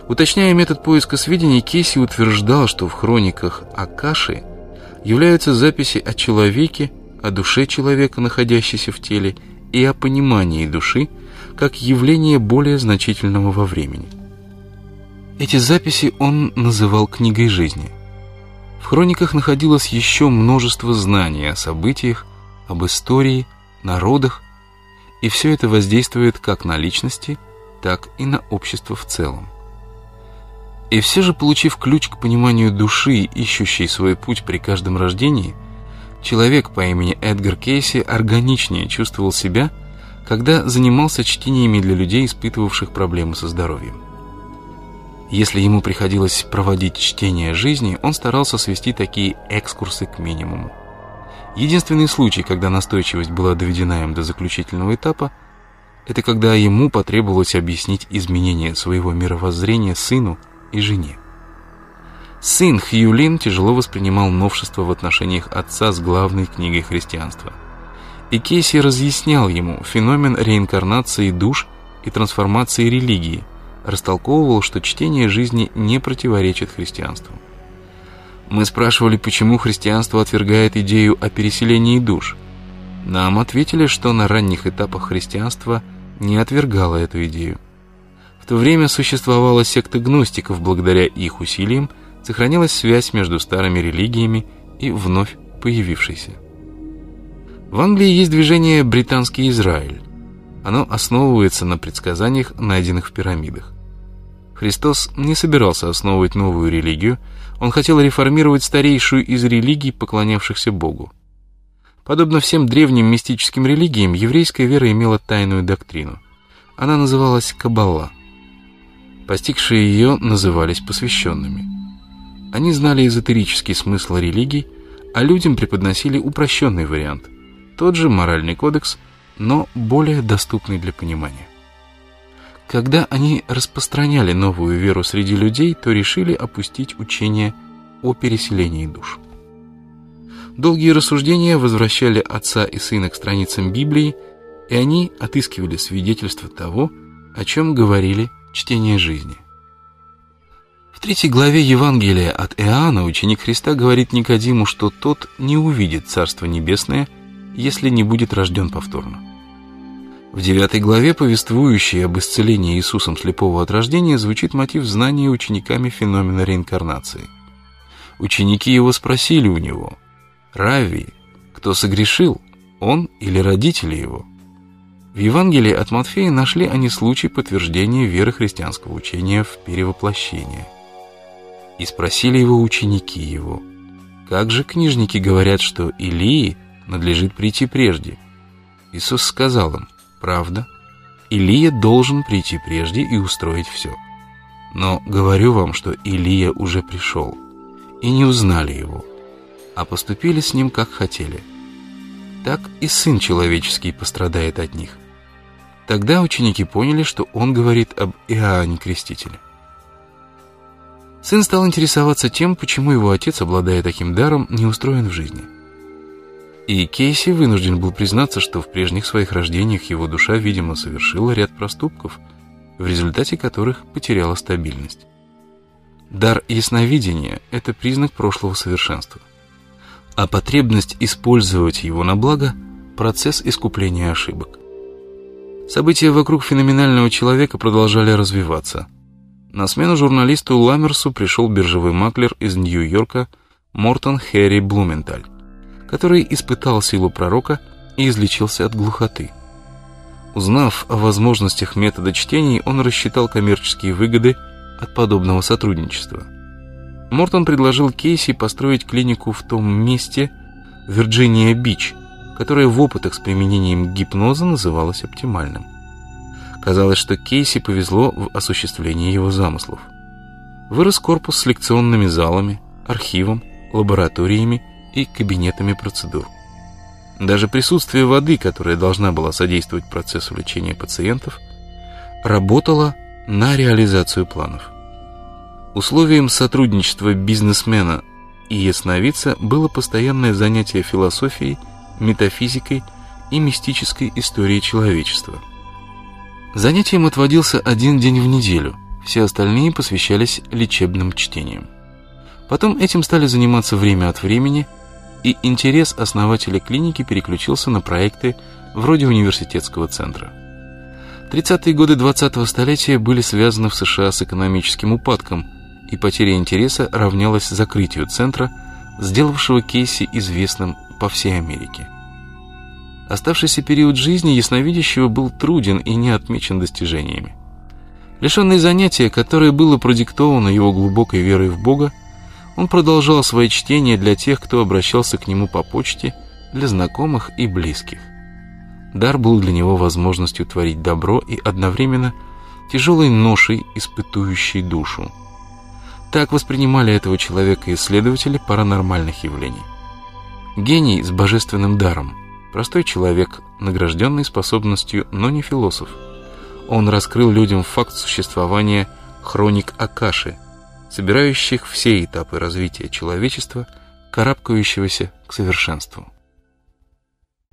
Уточняя метод поиска сведений, Кейси утверждал, что в хрониках Акаши являются записи о человеке, о душе человека, находящейся в теле, и о понимании души как явления более значительного во времени. Эти записи он называл книгой жизни. В хрониках находилось еще множество знаний о событиях, об истории, народах, и все это воздействует как на личности, так и на общество в целом. И все же, получив ключ к пониманию души, ищущей свой путь при каждом рождении, человек по имени Эдгар Кейси органичнее чувствовал себя, когда занимался чтениями для людей, испытывавших проблемы со здоровьем. Если ему приходилось проводить чтение жизни, он старался свести такие экскурсы к минимуму. Единственный случай, когда настойчивость была доведена им до заключительного этапа, это когда ему потребовалось объяснить изменение своего мировоззрения сыну и жене. Сын Хью Лин тяжело воспринимал новшества в отношениях отца с главной книгой христианства. И Кейси разъяснял ему феномен реинкарнации душ и трансформации религии, растолковывал, что чтение жизни не противоречит христианству. Мы спрашивали, почему христианство отвергает идею о переселении душ. Нам ответили, что на ранних этапах христианство не отвергало эту идею. В то время существовала секта гностиков, благодаря их усилиям сохранилась связь между старыми религиями и вновь появившейся. В Англии есть движение «Британский Израиль». Оно основывается на предсказаниях, найденных в пирамидах. Христос не собирался основывать новую религию, он хотел реформировать старейшую из религий, поклонявшихся Богу. Подобно всем древним мистическим религиям, еврейская вера имела тайную доктрину. Она называлась Каббала. Постигшие ее назывались посвященными. Они знали эзотерический смысл религий, а людям преподносили упрощенный вариант, тот же моральный кодекс, но более доступный для понимания. Когда они распространяли новую веру среди людей, то решили опустить учение о переселении душ. Долгие рассуждения возвращали отца и сына к страницам Библии, и они отыскивали свидетельства того, о чем говорили чтение жизни. В 3 главе Евангелия от Иоанна ученик Христа говорит Никодиму, что тот не увидит Царство Небесное, если не будет рожден повторно. В 9 главе, повествующей об исцелении Иисусом слепого от рождения, звучит мотив знания учениками феномена реинкарнации. Ученики его спросили у него: «Равви, кто согрешил, он или родители его?» В Евангелии от Матфея нашли они случай подтверждения веры христианского учения в перевоплощение. И спросили его ученики его: «Как же книжники говорят, что Илии надлежит прийти прежде?» Иисус сказал им: «Правда, Илия должен прийти прежде и устроить все. Но говорю вам, что Илия уже пришел, и не узнали его, а поступили с ним, как хотели. Так и Сын Человеческий пострадает от них». Тогда ученики поняли, что он говорит об Иоанне Крестителе. Сын стал интересоваться тем, почему его отец, обладая таким даром, не устроен в жизни. И Кейси вынужден был признаться, что в прежних своих рождениях его душа, видимо, совершила ряд проступков, в результате которых потеряла стабильность. Дар ясновидения – это признак прошлого совершенства, а потребность использовать его на благо – процесс искупления ошибок. События вокруг феноменального человека продолжали развиваться. На смену журналисту Ламмерсу пришел биржевой маклер из Нью-Йорка Мортон Хэри Блументаль, который испытал силу пророка и излечился от глухоты. Узнав о возможностях метода чтений, он рассчитал коммерческие выгоды от подобного сотрудничества. Мортон предложил Кейси построить клинику в том месте, Вирджиния-Бич, которое в опытах с применением гипноза называлось оптимальным. Казалось, что Кейси повезло в осуществлении его замыслов. Вырос корпус с лекционными залами, архивом, лабораториями и кабинетами процедур. Даже присутствие воды, которая должна была содействовать процессу лечения пациентов, работало на реализацию планов. Условием сотрудничества бизнесмена и ясновидца было постоянное занятие философией, метафизикой и мистической историей человечества. Занятиям отводился 1 день в неделю, Все остальные посвящались лечебным чтениям. Потом этим стали заниматься время от времени, и интерес основателя клиники переключился на проекты вроде университетского центра. 30-е годы 20-го столетия были связаны в США с экономическим упадком, и потеря интереса равнялась закрытию центра, сделавшего Кейси известным по всей Америке. Оставшийся период жизни ясновидящего был труден и не отмечен достижениями. Лишенный занятия, которое было продиктовано его глубокой верой в Бога, он продолжал свои чтения для тех, кто обращался к нему по почте, для знакомых и близких. Дар был для него возможностью творить добро и одновременно тяжелой ношей, испытующей душу. Так воспринимали этого человека исследователи паранормальных явлений. Гений с божественным даром, простой человек, награжденный способностью, но не философ. Он раскрыл людям факт существования хроник Акаши, собирающих все этапы развития человечества, карабкающегося к совершенству.